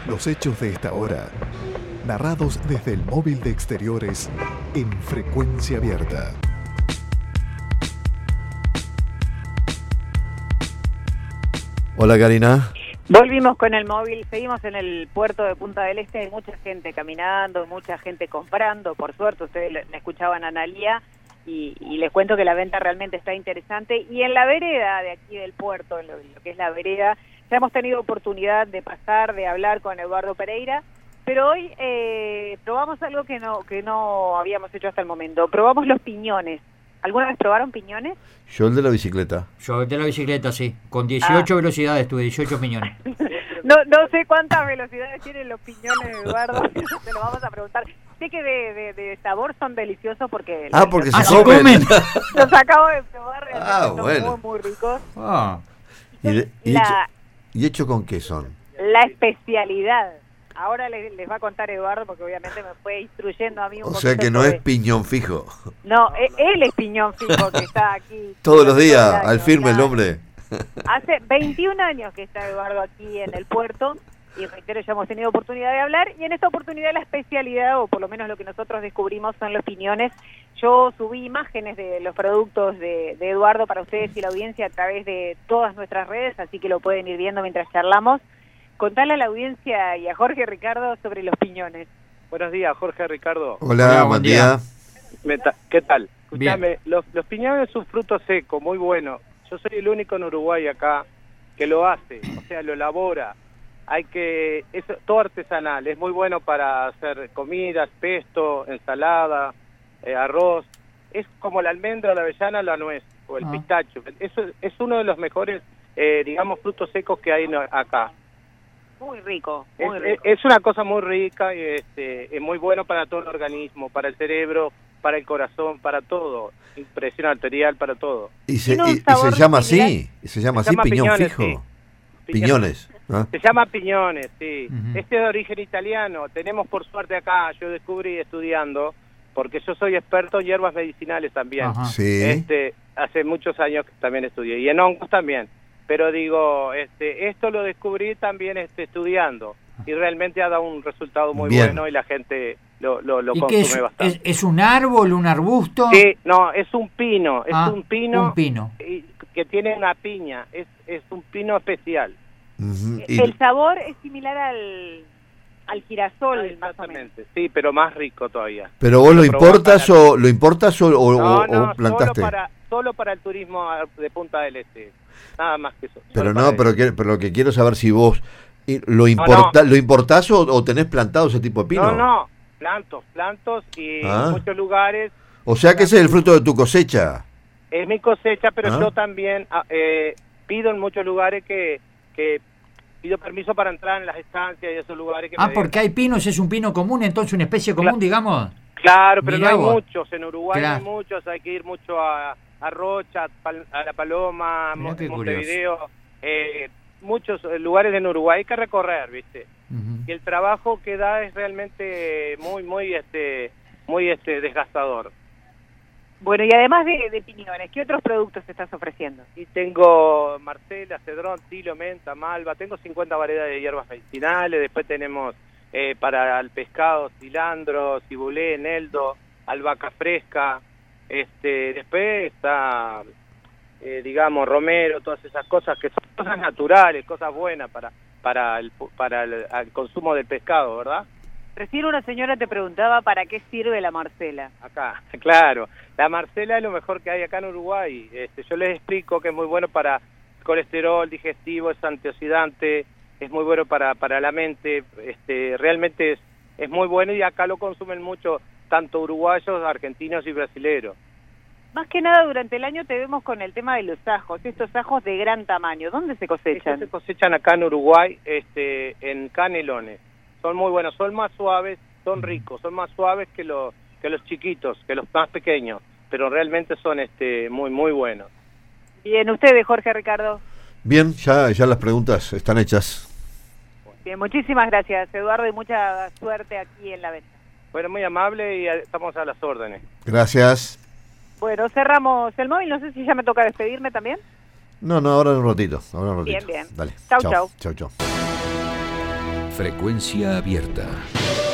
Los hechos de esta hora, narrados desde el móvil de Exteriores en Frecuencia Abierta. Hola, Karina. Volvimos con el móvil, seguimos en el puerto de Punta del Este, hay mucha gente caminando, mucha gente comprando, por suerte ustedes la escuchaban a Analía y les cuento que la venta realmente está interesante, y en la vereda de aquí del puerto, lo que es la vereda, ya hemos tenido oportunidad de pasar, de hablar con Eduardo Pereira, pero hoy probamos algo que no habíamos hecho hasta el momento, probamos los piñones. ¿Alguna vez probaron piñones? Yo el de la bicicleta. Yo el de la bicicleta, sí. Con 18 velocidades tuve, 18 piñones. No sé cuántas velocidades tienen los piñones, Eduardo, te lo vamos a preguntar. Sé que de sabor son deliciosos porque... Porque se comen. Los acabo de probar, realmente bueno. son muy ricos. ¿Y hecho con qué son? La especialidad. Ahora les va a contar Eduardo porque obviamente me fue instruyendo a mí un poquito. O sea que no es piñón fijo. No, él es piñón fijo que está aquí. Todos los días, al firme el hombre. Hace 21 años que está Eduardo aquí en el puerto y reitero, ya hemos tenido oportunidad de hablar, y en esta oportunidad la especialidad, o por lo menos lo que nosotros descubrimos, son los piñones. Yo subí imágenes de los productos de Eduardo para ustedes y la audiencia a través de todas nuestras redes, así que lo pueden ir viendo mientras charlamos. Contale a la audiencia y a Jorge Ricardo sobre los piñones. Buenos días, Jorge Ricardo. Hola, buen día. ¿Qué tal? Escuchame, los piñones es un fruto seco, muy bueno. Yo soy el único en Uruguay acá que lo hace, o sea, lo elabora. Es todo artesanal, es muy bueno para hacer comidas, pesto, ensalada, arroz. Es como la almendra, la avellana, la nuez o el pistacho. Eso es uno de los mejores, frutos secos que hay acá. Muy rico, es una cosa muy rica y es muy bueno para todo el organismo, para el cerebro, para el corazón, para todo, presión arterial, para todo. ¿Y se llama así? ¿Se llama así, piñón fijo? Sí. Piñones. Se llama piñones, sí. Uh-huh. Este es de origen italiano. Tenemos por suerte acá, yo descubrí estudiando, porque yo soy experto en hierbas medicinales también. Ajá. Sí. Hace muchos años que también estudié, y en hongos también. Pero digo, esto lo descubrí también estudiando, y realmente ha dado un resultado muy bueno y la gente lo consume bastante. ¿Es un árbol, un arbusto? Sí, no, es un pino, Un pino. Que tiene una piña, es un pino especial. Uh-huh. El sabor es similar al girasol, más o menos. Sí, pero más rico todavía. ¿Pero vos lo importas o No, plantaste? Solo para el turismo de Punta del Este. Nada más que eso. Pero lo que quiero saber si vos lo importás o tenés plantado ese tipo de pino. No, plantos y en muchos lugares. O sea que ese es el fruto de tu cosecha. Es mi cosecha, pero yo también pido en muchos lugares que pido permiso para entrar en las estancias y esos lugares. Porque hay pinos, es un pino común, entonces una especie común, digamos. Claro, pero Mirá no hay vos. muchos, en Uruguay no hay muchos, hay que ir mucho a Rocha, a La Paloma, Montevideo, muchos lugares en Uruguay hay que recorrer, ¿viste? Uh-huh. Y el trabajo que da es realmente muy desgastador. Bueno, y además de piñones, ¿qué otros productos estás ofreciendo? Y tengo marcela, cedrón, tilo, menta, malva, tengo 50 variedades de hierbas medicinales, después tenemos para el pescado, cilantro, cibulé, eneldo, albahaca fresca, después está, romero, todas esas cosas que son cosas naturales, cosas buenas para el consumo del pescado, ¿verdad? Recién una señora te preguntaba para qué sirve la marcela. Acá, claro. La marcela es lo mejor que hay acá en Uruguay. Yo les explico que es muy bueno para colesterol digestivo, es antioxidante, es muy bueno para la mente. Realmente es muy bueno, y acá lo consumen mucho, tanto uruguayos, argentinos y brasileños. Más que nada durante el año te vemos con el tema de los ajos, estos ajos de gran tamaño. ¿Dónde se cosechan? Estos se cosechan acá en Uruguay, en Canelones. Son muy buenos, son más suaves, son ricos, son más suaves que los chiquitos, que los más pequeños, pero realmente son muy buenos. Bien, ustedes, Jorge Ricardo. Bien, ya las preguntas están hechas. Bien, muchísimas gracias, Eduardo, y mucha suerte aquí en la venta. Bueno, muy amable y estamos a las órdenes. Gracias. Bueno, cerramos el móvil, no sé si ya me toca despedirme también. No, ahora en un ratito. Bien. Dale. Chau. Chau. Frecuencia Abierta.